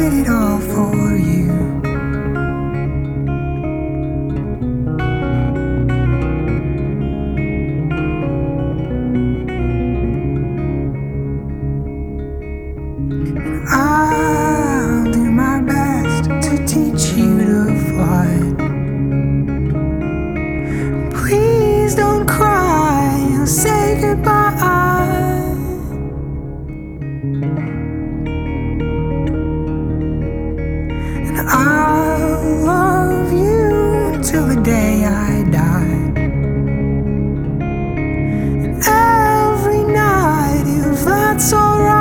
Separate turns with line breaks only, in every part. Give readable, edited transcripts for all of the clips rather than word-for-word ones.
did it all for you. I'll do my best to teach you to fly. Please don't cry, I'll say goodbye. And I'll love you till the day I die. And every night, if that's alright.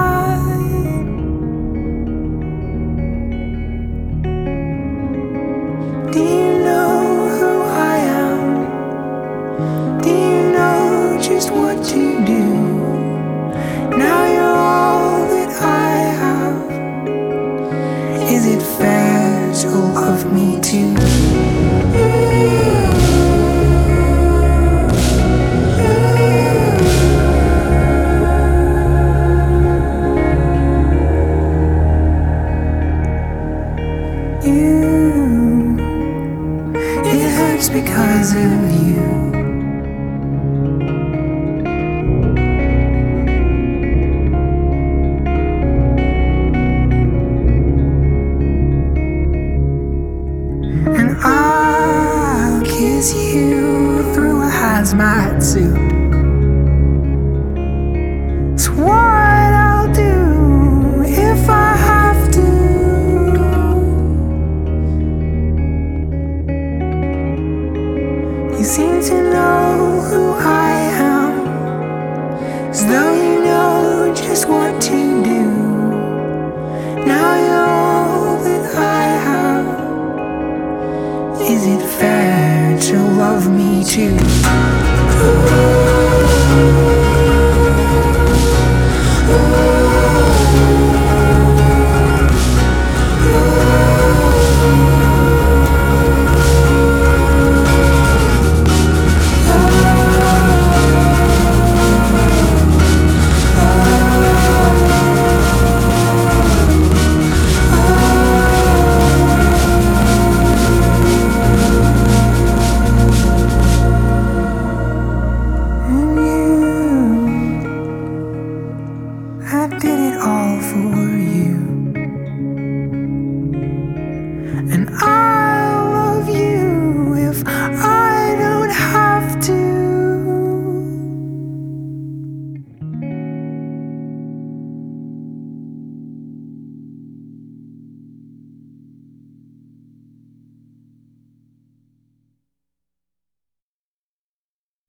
Do you know who I am? Do you know just what to do? Now you're all that I have. Is it fair to love me too? It hurts because of you. And I'll kiss you through a hazmat suit. It's what I'll do if I have to. You seem to know who I am, as though you know just what to do. Now you're all that I have. Is it fair to love me too? Ooh.